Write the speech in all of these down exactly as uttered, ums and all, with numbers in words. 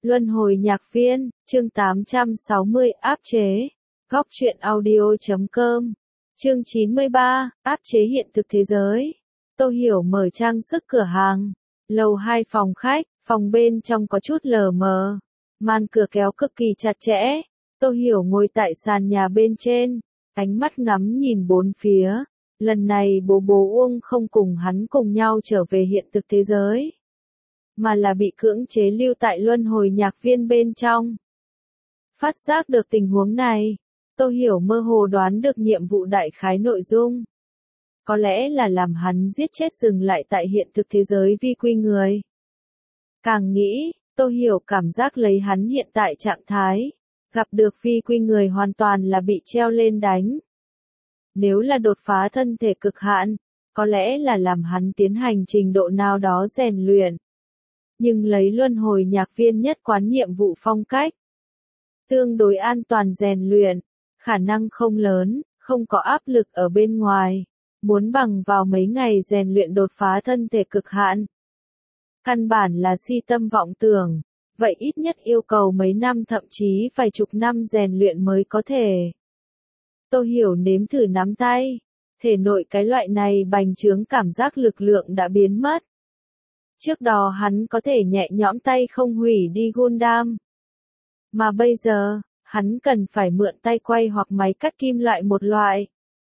Luân hồi nhạc viên, chương tám trăm sáu mươi, áp chế. Góc truyện audio chấm com. Chương chín mươi ba, áp chế hiện thực thế giới. Tô Hiểu mở trang sức cửa hàng. Lầu hai phòng khách, phòng bên trong có chút lờ mờ. Màn cửa kéo cực kỳ chặt chẽ. Tô Hiểu ngồi tại sàn nhà bên trên, ánh mắt ngắm nhìn bốn phía. Lần này bố bố Uông không cùng hắn cùng nhau trở về hiện thực thế giới, mà là bị cưỡng chế lưu tại luân hồi nhạc viên bên trong. Phát giác được tình huống này, Tô Hiểu mơ hồ đoán được nhiệm vụ đại khái nội dung. Có lẽ là làm hắn giết chết dừng lại tại hiện thực thế giới vi quy người. Càng nghĩ, Tô Hiểu cảm giác lấy hắn hiện tại trạng thái, gặp được vi quy người hoàn toàn là bị treo lên đánh. Nếu là đột phá thân thể cực hạn, có lẽ là làm hắn tiến hành trình độ nào đó rèn luyện. Nhưng lấy luân hồi nhạc viên nhất quán nhiệm vụ phong cách, tương đối an toàn rèn luyện, khả năng không lớn, không có áp lực ở bên ngoài, muốn bằng vào mấy ngày rèn luyện đột phá thân thể cực hạn. Căn bản là si tâm vọng tưởng, vậy ít nhất yêu cầu mấy năm thậm chí vài chục năm rèn luyện mới có thể. Tô Hiểu nếm thử nắm tay, thể nội cái loại này bành trướng cảm giác lực lượng đã biến mất. Trước đó hắn có thể nhẹ nhõm tay không hủy đi Gundam. Mà bây giờ, hắn cần phải mượn tay quay hoặc máy cắt kim loại một loại.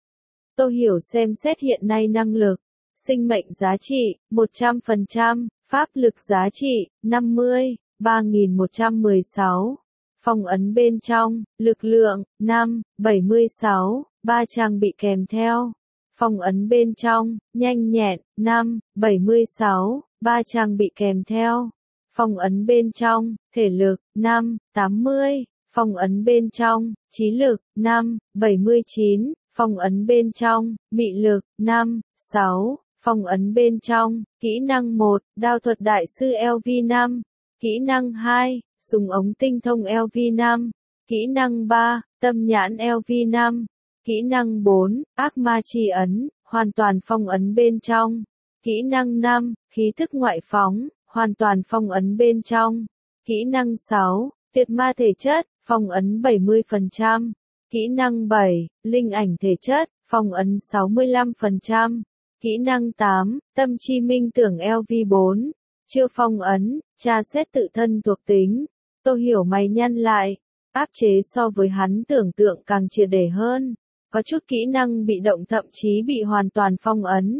Tô Hiểu xem xét hiện nay năng lực, sinh mệnh giá trị, một trăm phần trăm, pháp lực giá trị, năm mươi, ba nghìn một trăm mười sáu. Phong ấn bên trong, lực lượng, năm, bảy mươi sáu, ba trang bị kèm theo. Phong ấn bên trong, nhanh nhẹn, năm, bảy mươi sáu, ba trang bị kèm theo. Phong ấn bên trong, thể lực, năm, tám mươi. Phong ấn bên trong, trí lực, năm, bảy mươi chín. Phong ấn bên trong, mị lực, năm, sáu. Phong ấn bên trong, kỹ năng một, đao thuật đại sư L V năm. Kỹ năng hai, súng ống tinh thông L V năm. Kỹ năng ba, tâm nhãn L V năm. Kỹ năng bốn, ác ma chi ấn, hoàn toàn phong ấn bên trong. Kỹ năng năm, khí thức ngoại phóng, hoàn toàn phong ấn bên trong. Kỹ năng sáu, tuyệt ma thể chất, phong ấn bảy mươi phần trăm. Kỹ năng bảy, linh ảnh thể chất, phong ấn sáu mươi lăm phần trăm. Kỹ năng tám, tâm chi minh tưởng L V bốn. Chưa phong ấn, tra xét tự thân thuộc tính. Tô Hiểu mày nhăn lại, áp chế so với hắn tưởng tượng càng triệt để hơn. Có chút kỹ năng bị động thậm chí bị hoàn toàn phong ấn.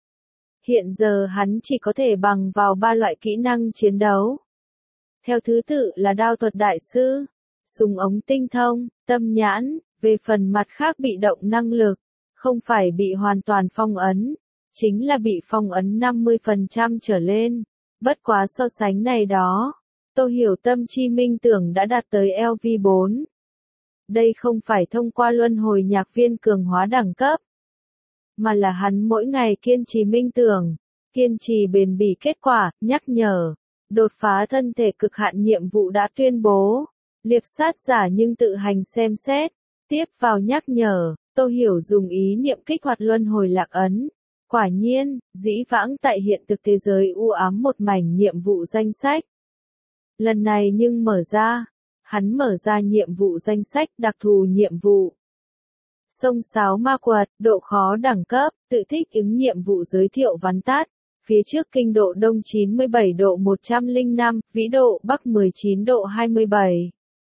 Hiện giờ hắn chỉ có thể bằng vào ba loại kỹ năng chiến đấu. Theo thứ tự là đao thuật đại sư, súng ống tinh thông, tâm nhãn. Về phần mặt khác bị động năng lực, không phải bị hoàn toàn phong ấn, chính là bị phong ấn năm mươi phần trăm trở lên. Bất quá so sánh này đó, Tô Hiểu tâm chi minh tưởng đã đạt tới L V bốn. Đây không phải thông qua luân hồi nhạc viên cường hóa đẳng cấp, mà là hắn mỗi ngày kiên trì minh tưởng, kiên trì bền bỉ kết quả, nhắc nhở. Đột phá thân thể cực hạn nhiệm vụ đã tuyên bố, liệp sát giả nhưng tự hành xem xét. Tiếp vào nhắc nhở, Tô Hiểu dùng ý niệm kích hoạt luân hồi lạc ấn. Quả nhiên, dĩ vãng tại hiện thực thế giới u ám một mảnh nhiệm vụ danh sách. Lần này nhưng mở ra, hắn mở ra nhiệm vụ danh sách đặc thù nhiệm vụ. Sông sáo ma quật, độ khó đẳng cấp, tự thích ứng nhiệm vụ giới thiệu vắn tắt. Phía trước kinh độ đông chín mươi bảy độ một trăm lẻ năm, vĩ độ bắc mười chín độ hai mươi bảy.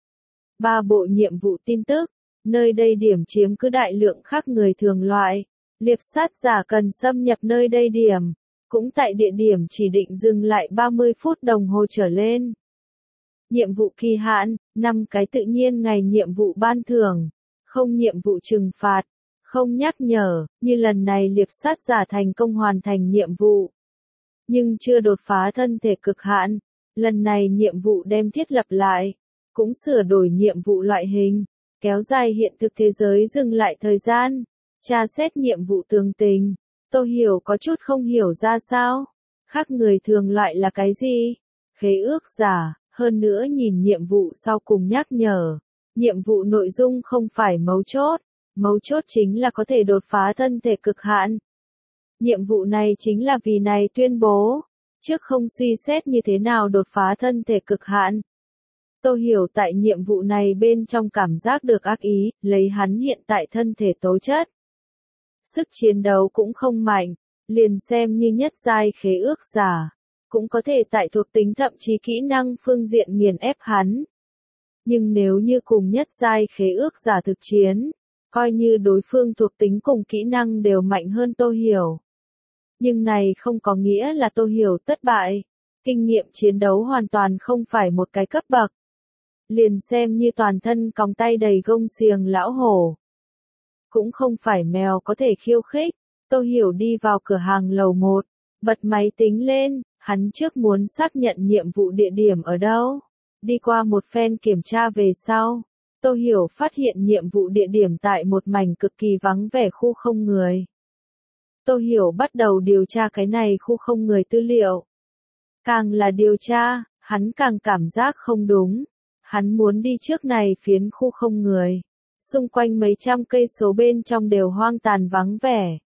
Ba bộ nhiệm vụ tin tức, nơi đây điểm chiếm cứ đại lượng khác người thường loại. Liệp sát giả cần xâm nhập nơi đây điểm, cũng tại địa điểm chỉ định dừng lại ba mươi phút đồng hồ trở lên. Nhiệm vụ kỳ hạn, năm cái tự nhiên ngày nhiệm vụ ban thưởng, không nhiệm vụ trừng phạt, không nhắc nhở, như lần này liệp sát giả thành công hoàn thành nhiệm vụ. Nhưng chưa đột phá thân thể cực hạn, lần này nhiệm vụ đem thiết lập lại, cũng sửa đổi nhiệm vụ loại hình, kéo dài hiện thực thế giới dừng lại thời gian. Tra xét nhiệm vụ tường tình, Tô Hiểu có chút không hiểu ra sao. Khác người thường loại là cái gì? Khế ước giả, hơn nữa nhìn nhiệm vụ sau cùng nhắc nhở. Nhiệm vụ nội dung không phải mấu chốt, mấu chốt chính là có thể đột phá thân thể cực hạn. Nhiệm vụ này chính là vì này tuyên bố, trước không suy xét như thế nào đột phá thân thể cực hạn. Tô Hiểu tại nhiệm vụ này bên trong cảm giác được ác ý, lấy hắn hiện tại thân thể tố chất. Sức chiến đấu cũng không mạnh, liền xem như nhất giai khế ước giả, cũng có thể tại thuộc tính thậm chí kỹ năng phương diện nghiền ép hắn. Nhưng nếu như cùng nhất giai khế ước giả thực chiến, coi như đối phương thuộc tính cùng kỹ năng đều mạnh hơn Tô Hiểu. Nhưng này không có nghĩa là Tô Hiểu thất bại, kinh nghiệm chiến đấu hoàn toàn không phải một cái cấp bậc. Liền xem như toàn thân còng tay đầy gông xiềng lão hổ, cũng không phải mèo có thể khiêu khích. Tô Hiểu đi vào cửa hàng lầu một, bật máy tính lên, hắn trước muốn xác nhận nhiệm vụ địa điểm ở đâu. Đi qua một phen kiểm tra về sau, Tô Hiểu phát hiện nhiệm vụ địa điểm tại một mảnh cực kỳ vắng vẻ khu không người. Tô Hiểu bắt đầu điều tra cái này khu không người tư liệu. Càng là điều tra, hắn càng cảm giác không đúng. Hắn muốn đi trước này phiến khu không người. Xung quanh mấy trăm cây số bên trong đều hoang tàn vắng vẻ.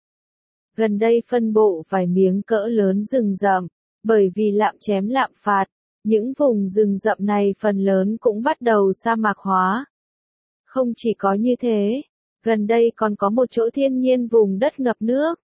Gần đây phân bộ vài miếng cỡ lớn rừng rậm, bởi vì lạm chém lạm phạt, những vùng rừng rậm này phần lớn cũng bắt đầu sa mạc hóa. Không chỉ có như thế, gần đây còn có một chỗ thiên nhiên vùng đất ngập nước.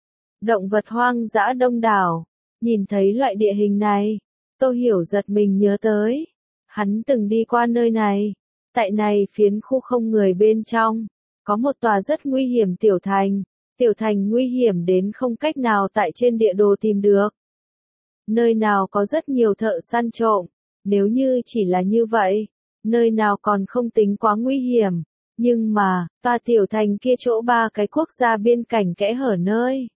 Động vật hoang dã đông đảo, nhìn thấy loại địa hình này, Tô Hiểu giật mình nhớ tới. Hắn từng đi qua nơi này, tại này phiến khu không người bên trong, có một tòa rất nguy hiểm tiểu thành, tiểu thành nguy hiểm đến không cách nào tại trên địa đồ tìm được. Nơi nào có rất nhiều thợ săn trộm, nếu như chỉ là như vậy, nơi nào còn không tính quá nguy hiểm, nhưng mà, tòa tiểu thành kia chỗ ba cái quốc gia biên cảnh kẽ hở nơi.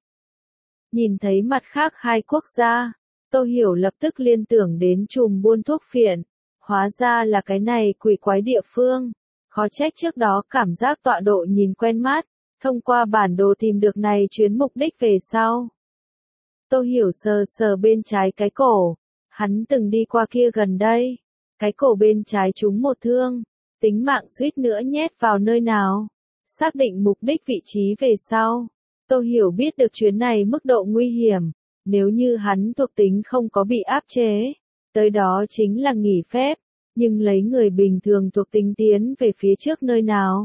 Nhìn thấy mặt khác hai quốc gia, Tô Hiểu lập tức liên tưởng đến chùm buôn thuốc phiện. Hóa ra là cái này quỷ quái địa phương, khó trách trước đó cảm giác tọa độ nhìn quen mắt, thông qua bản đồ tìm được này chuyến mục đích về sau. Tô Hiểu sờ sờ bên trái cái cổ, hắn từng đi qua kia gần đây, cái cổ bên trái trúng một thương, tính mạng suýt nữa nhét vào nơi nào. Xác định mục đích vị trí về sau, Tô Hiểu biết được chuyến này mức độ nguy hiểm, nếu như hắn thuộc tính không có bị áp chế. Tới đó chính là nghỉ phép, nhưng lấy người bình thường thuộc tính tiến về phía trước nơi nào.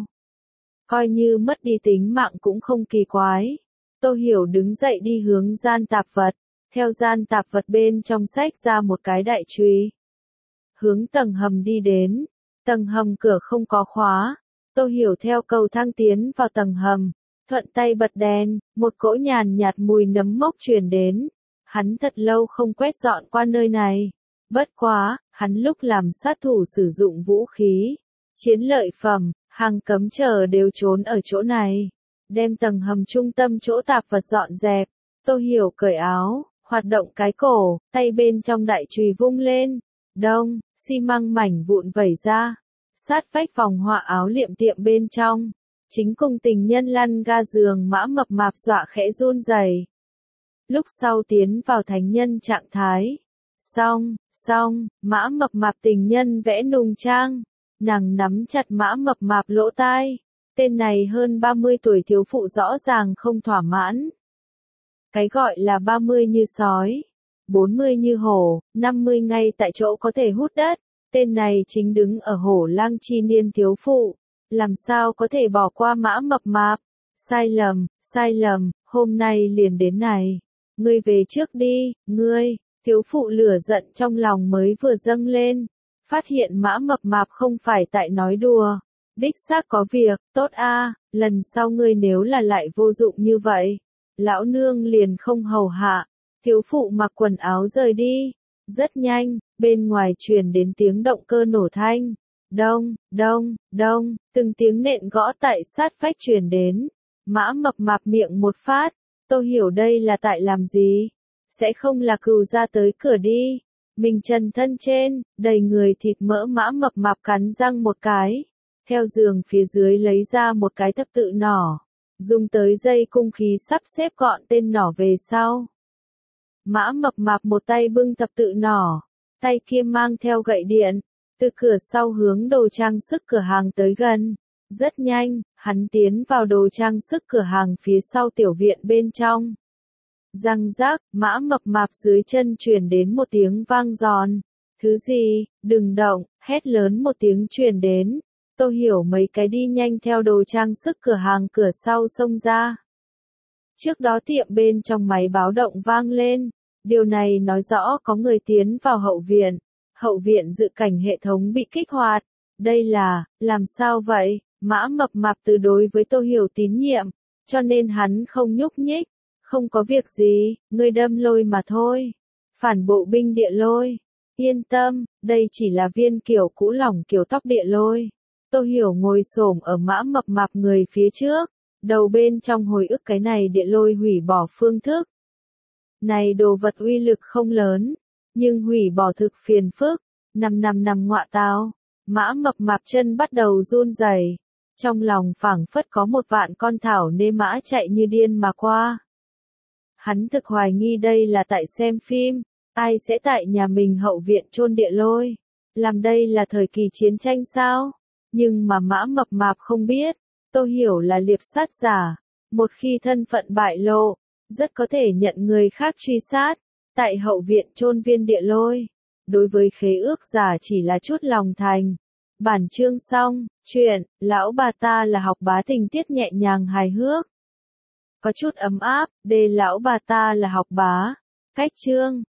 Coi như mất đi tính mạng cũng không kỳ quái. Tô Hiểu đứng dậy đi hướng gian tạp vật, theo gian tạp vật bên trong sách ra một cái đại chùy. Hướng tầng hầm đi đến, tầng hầm cửa không có khóa, Tô Hiểu theo cầu thang tiến vào tầng hầm, thuận tay bật đèn, một cỗ nhàn nhạt mùi nấm mốc truyền đến. Hắn thật lâu không quét dọn qua nơi này. Bất quá, hắn lúc làm sát thủ sử dụng vũ khí, chiến lợi phẩm, hàng cấm chờ đều trốn ở chỗ này. Đem tầng hầm trung tâm chỗ tạp vật dọn dẹp, Tô Hiểu cởi áo, hoạt động cái cổ, tay bên trong đại chùy vung lên. Đông, xi măng mảnh vụn vẩy ra. Sát vách phòng họa áo liệm tiệm bên trong. Chính cùng tình nhân lăn ga giường mã mập mạp dọa khẽ run rẩy. Lúc sau tiến vào thánh nhân trạng thái. Xong, xong, mã mập mạp tình nhân vẽ nùng trang. Nàng nắm chặt mã mập mạp lỗ tai. Tên này hơn ba mươi tuổi thiếu phụ rõ ràng không thỏa mãn. Cái gọi là ba mươi như sói, bốn mươi như hổ, năm mươi ngay tại chỗ có thể hút đất. Tên này chính đứng ở hổ lang chi niên thiếu phụ. Làm sao có thể bỏ qua mã mập mạp? Sai lầm, sai lầm, hôm nay liền đến này. Ngươi về trước đi, ngươi. Thiếu phụ lửa giận trong lòng mới vừa dâng lên. Phát hiện mã mập mạp không phải tại nói đùa. Đích xác có việc, tốt a, lần sau ngươi nếu là lại vô dụng như vậy. Lão nương liền không hầu hạ. Thiếu phụ mặc quần áo rời đi. Rất nhanh, bên ngoài truyền đến tiếng động cơ nổ thanh. Đông, đông, đông, từng tiếng nện gõ tại sát vách truyền đến. Mã mập mạp miệng một phát. Tô Hiểu đây là tại làm gì? Sẽ không là cừu ra tới cửa đi. Mình trần thân trên, đầy người thịt mỡ mã mập mạp cắn răng một cái. Theo giường phía dưới lấy ra một cái thập tự nỏ. Dùng tới dây cung khí sắp xếp gọn tên nỏ về sau. Mã mập mạp một tay bưng thập tự nỏ. Tay kia mang theo gậy điện. Từ cửa sau hướng đồ trang sức cửa hàng tới gần. Rất nhanh, hắn tiến vào đồ trang sức cửa hàng phía sau tiểu viện bên trong. Răng rác, mã mập mạp dưới chân truyền đến một tiếng vang giòn. Thứ gì, đừng động, hét lớn một tiếng truyền đến. Tô Hiểu mấy cái đi nhanh theo đồ trang sức cửa hàng cửa sau xông ra. Trước đó tiệm bên trong máy báo động vang lên. Điều này nói rõ có người tiến vào hậu viện. Hậu viện dự cảnh hệ thống bị kích hoạt. Đây là, làm sao vậy? Mã Mập Mạp từ đối với Tô Hiểu tín nhiệm, cho nên hắn không nhúc nhích. Không có việc gì, ngươi đâm lôi mà thôi. Phản bộ binh địa lôi. Yên tâm, đây chỉ là viên kiểu cũ lỏng kiểu tóc địa lôi. Tô Hiểu ngồi xổm ở Mã Mập Mạp người phía trước, đầu bên trong hồi ức cái này địa lôi hủy bỏ phương thức. Này đồ vật uy lực không lớn, nhưng hủy bỏ thực phiền phức. Năm năm năm ngọa tao, Mã Mập Mạp chân bắt đầu run rẩy, trong lòng phảng phất có một vạn con thảo nê mã chạy như điên mà qua. Hắn thực hoài nghi đây là tại xem phim, ai sẽ tại nhà mình hậu viện chôn địa lôi, làm đây là thời kỳ chiến tranh sao? Nhưng mà Mã Mập Mạp không biết, Tô Hiểu là liệp sát giả, một khi thân phận bại lộ, rất có thể nhận người khác truy sát, tại hậu viện chôn viên địa lôi. Đối với khế ước giả chỉ là chút lòng thành. Bản chương xong, chuyện, lão bà ta là học bá tình tiết nhẹ nhàng hài hước. Có chút ấm áp, đề lão bà ta là học bá. Cách chương.